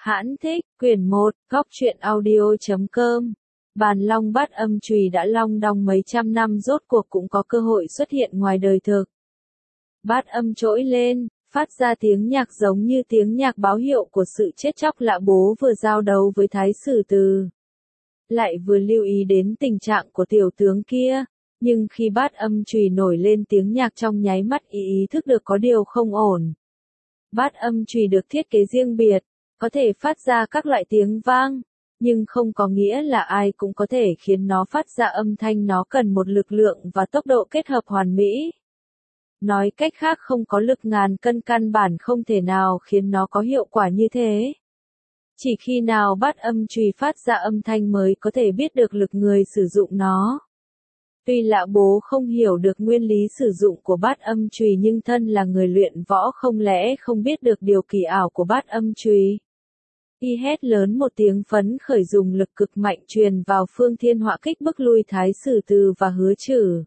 Hãn thích, quyển 1, góc truyện audio.com. Bàn long bát âm chùy đã long đong mấy trăm năm rốt cuộc cũng có cơ hội xuất hiện ngoài đời thực. Bát âm trỗi lên, phát ra tiếng nhạc giống như tiếng nhạc báo hiệu của sự chết chóc. Lã Bố vừa giao đấu với Thái Sử Từ, lại vừa lưu ý đến tình trạng của tiểu tướng kia, nhưng khi bát âm chùy nổi lên tiếng nhạc trong nháy mắt ý thức được có điều không ổn. Bát âm chùy được thiết kế riêng biệt, có thể phát ra các loại tiếng vang, nhưng không có nghĩa là ai cũng có thể khiến nó phát ra âm thanh. Nó cần một lực lượng và tốc độ kết hợp hoàn mỹ. Nói cách khác, không có lực ngàn cân căn bản không thể nào khiến nó có hiệu quả như thế. Chỉ khi nào bát âm chùy phát ra âm thanh mới có thể biết được lực người sử dụng nó. Tuy Lã Bố không hiểu được nguyên lý sử dụng của bát âm chùy nhưng thân là người luyện võ không lẽ không biết được điều kỳ ảo của bát âm chùy. Y hét lớn một tiếng phấn khởi, dùng lực cực mạnh truyền vào phương thiên họa kích bức lui Thái Sử Từ và Hứa Chử.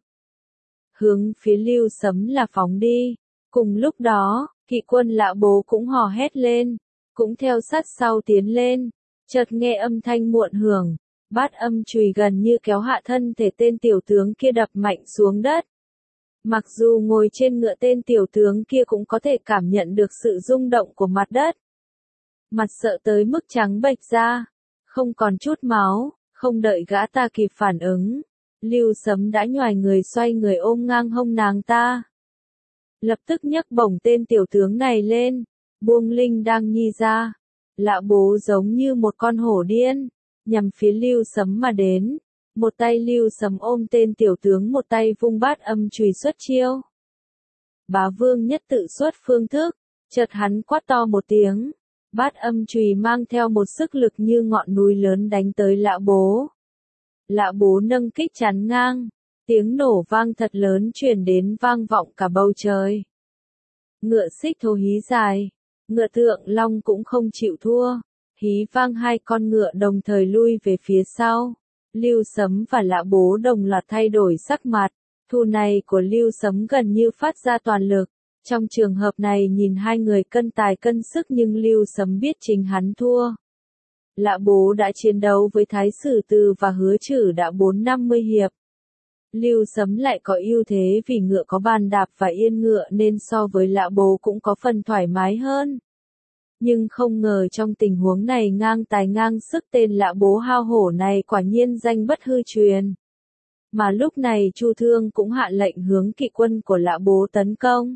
Hướng phía Lưu Sấm là phóng đi. Cùng lúc đó, kỵ quân Lã Bố cũng hò hét lên, cũng theo sát sau tiến lên. Chợt nghe âm thanh muộn hưởng, bát âm chùy gần như kéo hạ thân thể tên tiểu tướng kia đập mạnh xuống đất. Mặc dù ngồi trên ngựa, tên tiểu tướng kia cũng có thể cảm nhận được sự rung động của mặt đất. Mặt sợ tới mức trắng bệch ra, không còn chút máu. Không đợi gã ta kịp phản ứng, Lưu Sấm đã nhoài người xoay người ôm ngang hông nàng ta. Lập tức nhấc bổng tên tiểu tướng này lên, buông Linh Đang Nhi ra. Lã Bố giống như một con hổ điên, nhằm phía Lưu Sấm mà đến. Một tay Lưu Sấm ôm tên tiểu tướng, một tay vung bát âm chùy xuất chiêu. Bá Vương nhất tự xuất phương thức, chợt hắn quát to một tiếng. Bát âm chùy mang theo một sức lực như ngọn núi lớn đánh tới Lã Bố. Lã Bố nâng kích chắn ngang, tiếng nổ vang thật lớn truyền đến vang vọng cả bầu trời. Ngựa xích thố hí dài, ngựa Thượng Long cũng không chịu thua, hí vang hai con ngựa đồng thời lui về phía sau. Lưu Sấm và Lã Bố đồng loạt thay đổi sắc mặt, thu này của Lưu Sấm gần như phát ra toàn lực. Trong trường hợp này nhìn hai người cân tài cân sức nhưng Lưu Sấm biết chính hắn thua. Lã Bố đã chiến đấu với Thái Sử Từ và Hứa Chử đã 4-50 hiệp. Lưu Sấm lại có ưu thế vì ngựa có bàn đạp và yên ngựa nên so với Lã Bố cũng có phần thoải mái hơn. Nhưng không ngờ trong tình huống này ngang tài ngang sức, tên Lã Bố hao hổ này quả nhiên danh bất hư truyền. Mà lúc này Chu Thương cũng hạ lệnh hướng kỵ quân của Lã Bố tấn công.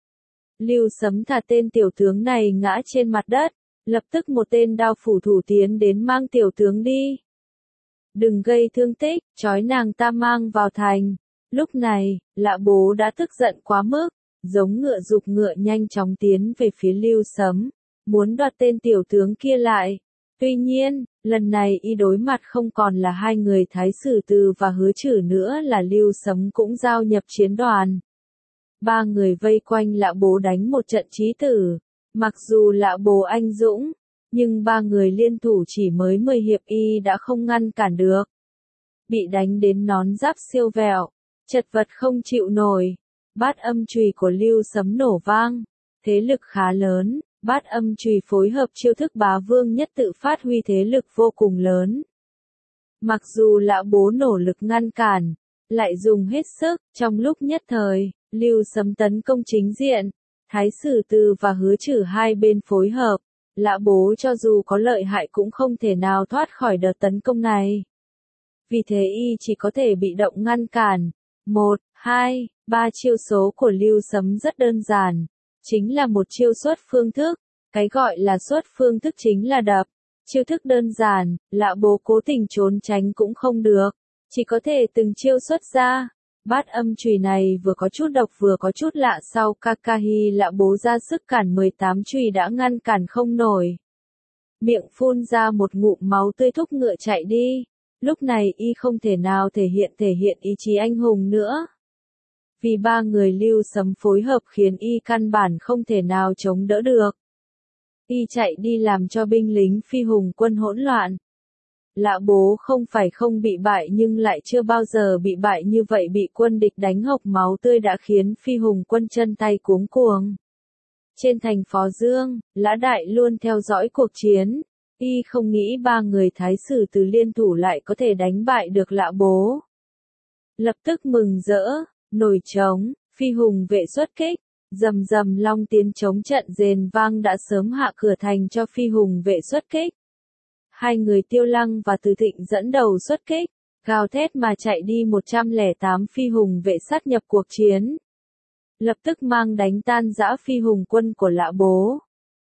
Lưu Sấm thả tên tiểu tướng này ngã trên mặt đất, lập tức một tên đao phủ thủ tiến đến mang tiểu tướng đi. Đừng gây thương tích, trói nàng ta mang vào thành. Lúc này, Lã Bố đã tức giận quá mức, giống ngựa giục ngựa nhanh chóng tiến về phía Lưu Sấm, muốn đoạt tên tiểu tướng kia lại. Tuy nhiên, lần này y đối mặt không còn là hai người Thái Sử Từ và Hứa Chử nữa, là Lưu Sấm cũng giao nhập chiến đoàn. Ba người vây quanh Lã Bố đánh một trận chí tử. Mặc dù Lã Bố anh dũng, nhưng ba người liên thủ chỉ mới 10 hiệp y đã không ngăn cản được. Bị đánh đến nón giáp siêu vẹo, chật vật không chịu nổi. Bát âm chùy của Lưu Sấm nổ vang, thế lực khá lớn. Bát âm chùy phối hợp chiêu thức Bá Vương nhất tự phát huy thế lực vô cùng lớn. Mặc dù Lã Bố nỗ lực ngăn cản, lại dùng hết sức, trong lúc nhất thời, Lưu Sấm tấn công chính diện. Thái Sử Từ và Hứa Chử hai bên phối hợp, Lã Bố cho dù có lợi hại cũng không thể nào thoát khỏi đợt tấn công này. Vì thế y chỉ có thể bị động ngăn cản. 1, 2, 3 chiêu số của Lưu Sấm rất đơn giản, chính là một chiêu xuất phương thức. Cái gọi là xuất phương thức chính là đập. Chiêu thức đơn giản, Lã Bố cố tình trốn tránh cũng không được, chỉ có thể từng chiêu xuất ra. Bát âm chùy này vừa có chút độc vừa có chút lạ, sau Kakahi Lã Bố ra sức cản 18 chùy đã ngăn cản không nổi. Miệng phun ra một ngụm máu tươi, thúc ngựa chạy đi. Lúc này y không thể nào thể hiện ý chí anh hùng nữa. Vì ba người Lưu Sấm phối hợp khiến y căn bản không thể nào chống đỡ được. Y chạy đi làm cho binh lính Phi Hùng quân hỗn loạn. Lã Bố không phải không bị bại nhưng lại chưa bao giờ bị bại như vậy, bị quân địch đánh hộc máu tươi đã khiến Phi Hùng quân chân tay cuống cuồng. Trên thành Phó Dương, Lã Đại luôn theo dõi cuộc chiến, Y không nghĩ ba người Thái Sử Từ liên thủ lại có thể đánh bại được Lã Bố. Lập tức mừng rỡ, nổi trống, phi hùng vệ xuất kích, rầm rầm long tiến chống trận rền vang đã sớm hạ cửa thành cho phi hùng vệ xuất kích. Hai người Tiêu Lăng và Từ Thịnh dẫn đầu xuất kích, gào thét mà chạy đi 108 phi hùng vệ sát nhập cuộc chiến. Lập tức mang đánh tan dã phi hùng quân của Lã Bố.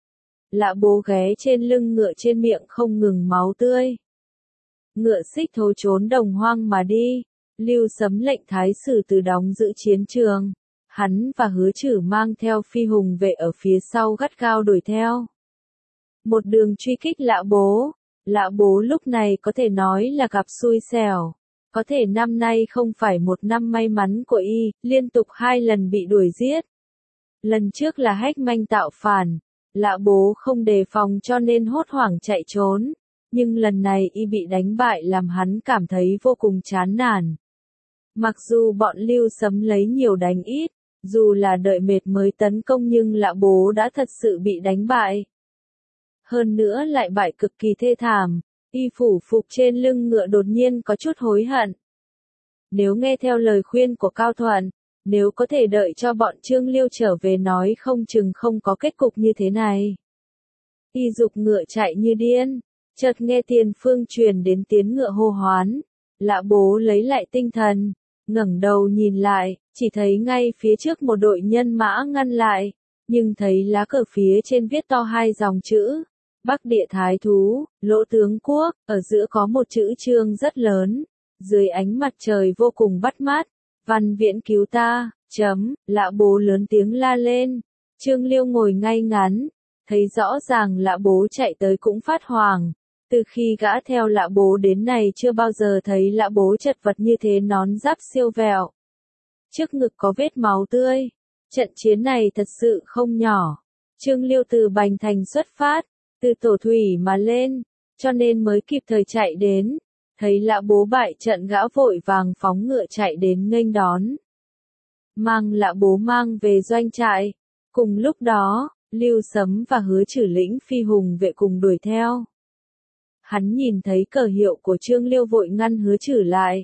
Lã Bố ghé trên lưng ngựa trên miệng không ngừng máu tươi. Ngựa xích thối trốn đồng hoang mà đi, Lưu Sấm lệnh Thái Sử Từ đóng giữ chiến trường. Hắn và Hứa Chử mang theo phi hùng vệ ở phía sau gắt gao đuổi theo. Một đường truy kích Lã Bố. Lã Bố lúc này có thể nói là gặp xui xẻo. Có thể năm nay không phải một năm may mắn của y, liên tục 2 lần bị đuổi giết. Lần trước là Hách Manh tạo phản, Lã Bố không đề phòng cho nên hốt hoảng chạy trốn. Nhưng lần này y bị đánh bại làm hắn cảm thấy vô cùng chán nản. Mặc dù bọn Lưu Sấm lấy nhiều đánh ít, dù là đợi mệt mới tấn công nhưng Lã Bố đã thật sự bị đánh bại. Hơn nữa lại bại cực kỳ thê thảm, y phủ phục trên lưng ngựa đột nhiên có chút hối hận. Nếu nghe theo lời khuyên của Cao Thuận, nếu có thể đợi cho bọn Trương Liêu trở về nói không chừng không có kết cục như thế này. Y dục ngựa chạy như điên, chợt nghe tiền phương truyền đến tiếng ngựa hô hoán. Lã Bố lấy lại tinh thần, ngẩng đầu nhìn lại, chỉ thấy ngay phía trước một đội nhân mã ngăn lại, nhưng thấy lá cờ phía trên viết to 2 dòng chữ. Bắc Địa Thái Thú, Lỗ Tướng Quốc, ở giữa có một chữ Trương rất lớn, dưới ánh mặt trời vô cùng bắt mắt. Văn Viễn cứu ta, Lã Bố lớn tiếng la lên. Trương Liêu ngồi ngay ngắn, thấy rõ ràng Lã Bố chạy tới cũng phát hoảng. Từ khi gã theo Lã Bố đến này chưa bao giờ thấy Lã Bố chật vật như thế, nón giáp siêu vẹo. Trước ngực có vết máu tươi. Trận chiến này thật sự không nhỏ. Trương Liêu từ Bành Thành xuất phát, từ Tổ Thủy mà lên, cho nên mới kịp thời chạy đến. Thấy Lã Bố bại trận gã vội vàng phóng ngựa chạy đến nghênh đón. Mang Lã Bố mang về doanh trại. Cùng lúc đó, Lưu Sấm và Hứa Chử lĩnh phi hùng vệ cùng đuổi theo. Hắn nhìn thấy cờ hiệu của Trương Liêu vội ngăn Hứa Chử lại.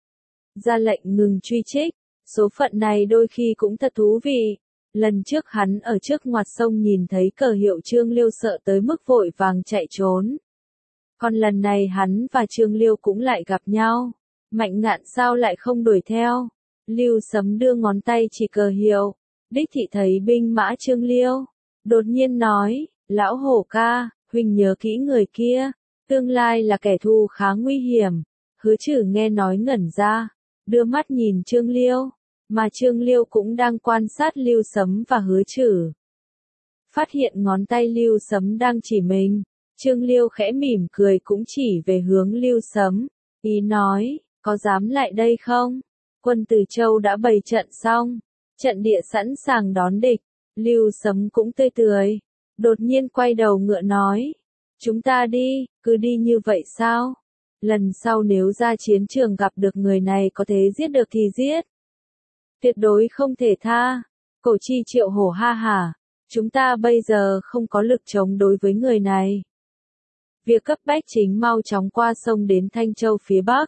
Ra lệnh ngừng truy trích, số phận này đôi khi cũng thật thú vị. Lần trước hắn ở trước ngoặt sông nhìn thấy cờ hiệu Trương Liêu sợ tới mức vội vàng chạy trốn. Còn lần này hắn và Trương Liêu cũng lại gặp nhau. Mạnh Ngạn sao lại không đuổi theo? Lưu Sấm đưa ngón tay chỉ cờ hiệu. Đích thị thấy binh mã Trương Liêu. Đột nhiên nói, lão hổ ca, huynh nhớ kỹ người kia. Tương lai là kẻ thù khá nguy hiểm. Hứa Chử nghe nói ngẩn ra. Đưa mắt nhìn Trương Liêu. Mà Trương Liêu cũng đang quan sát Lưu Sấm và Hứa Chử. Phát hiện ngón tay Lưu Sấm đang chỉ mình. Trương Liêu khẽ mỉm cười cũng chỉ về hướng Lưu Sấm. Ý nói, có dám lại đây không? Quân Từ Châu đã bày trận xong. Trận địa sẵn sàng đón địch. Lưu Sấm cũng tươi tươi. Đột nhiên quay đầu ngựa nói. Chúng ta đi, cứ đi như vậy sao? Lần sau nếu ra chiến trường gặp được người này có thể giết được thì giết. Tuyệt đối không thể tha. Cổ Chi Triệu hổ ha hả. Chúng ta bây giờ không có lực chống đối với người này. Việc cấp bách chính mau chóng qua sông đến Thanh Châu phía Bắc.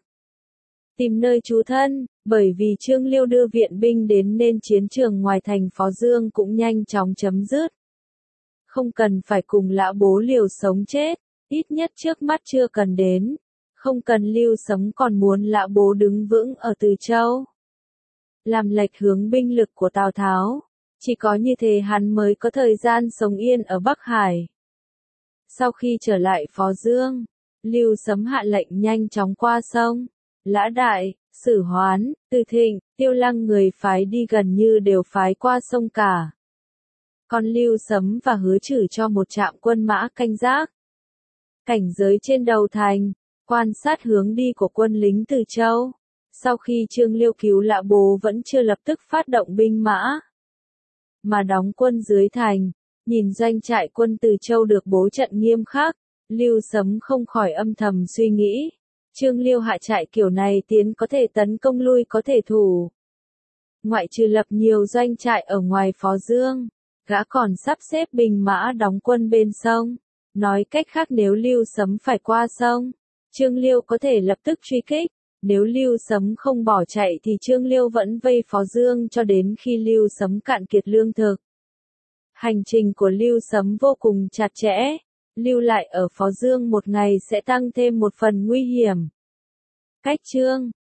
Tìm nơi trú thân, bởi vì Trương Liêu đưa viện binh đến nên chiến trường ngoài thành Phó Dương cũng nhanh chóng chấm dứt. Không cần phải cùng Lã Bố liều sống chết, ít nhất trước mắt chưa cần đến. Không cần Lưu Sấm còn muốn Lã Bố đứng vững ở Từ Châu. Làm lệch hướng binh lực của Tào Tháo. Chỉ có như thế hắn mới có thời gian sống yên ở Bắc Hải. Sau khi trở lại Phó Dương, Lưu Sấm hạ lệnh nhanh chóng qua sông. Lã Đại, Sử Hoán, Từ Thịnh, Tiêu Lăng người phái đi gần như đều phái qua sông cả. Còn Lưu Sấm và Hứa Chử cho một trạm quân mã canh gác. Cảnh giới trên đầu thành, quan sát hướng đi của quân lính Từ Châu. Sau khi Trương Liêu cứu Lã Bố vẫn chưa lập tức phát động binh mã, mà đóng quân dưới thành. Nhìn doanh trại quân Từ Châu được bố trận nghiêm khắc, Lưu Sấm không khỏi âm thầm suy nghĩ. Trương Liêu hạ trại kiểu này tiến có thể tấn công lui có thể thủ. Ngoại trừ lập nhiều doanh trại ở ngoài Phó Dương, gã còn sắp xếp binh mã đóng quân bên sông. Nói cách khác nếu Lưu Sấm phải qua sông, Trương Liêu có thể lập tức truy kích. Nếu Lưu Sấm không bỏ chạy thì Trương Liêu vẫn vây Phó Dương cho đến khi Lưu Sấm cạn kiệt lương thực. Hành trình của Lưu Sấm vô cùng chặt chẽ, lưu lại ở Phó Dương một ngày sẽ tăng thêm một phần nguy hiểm. Cách chương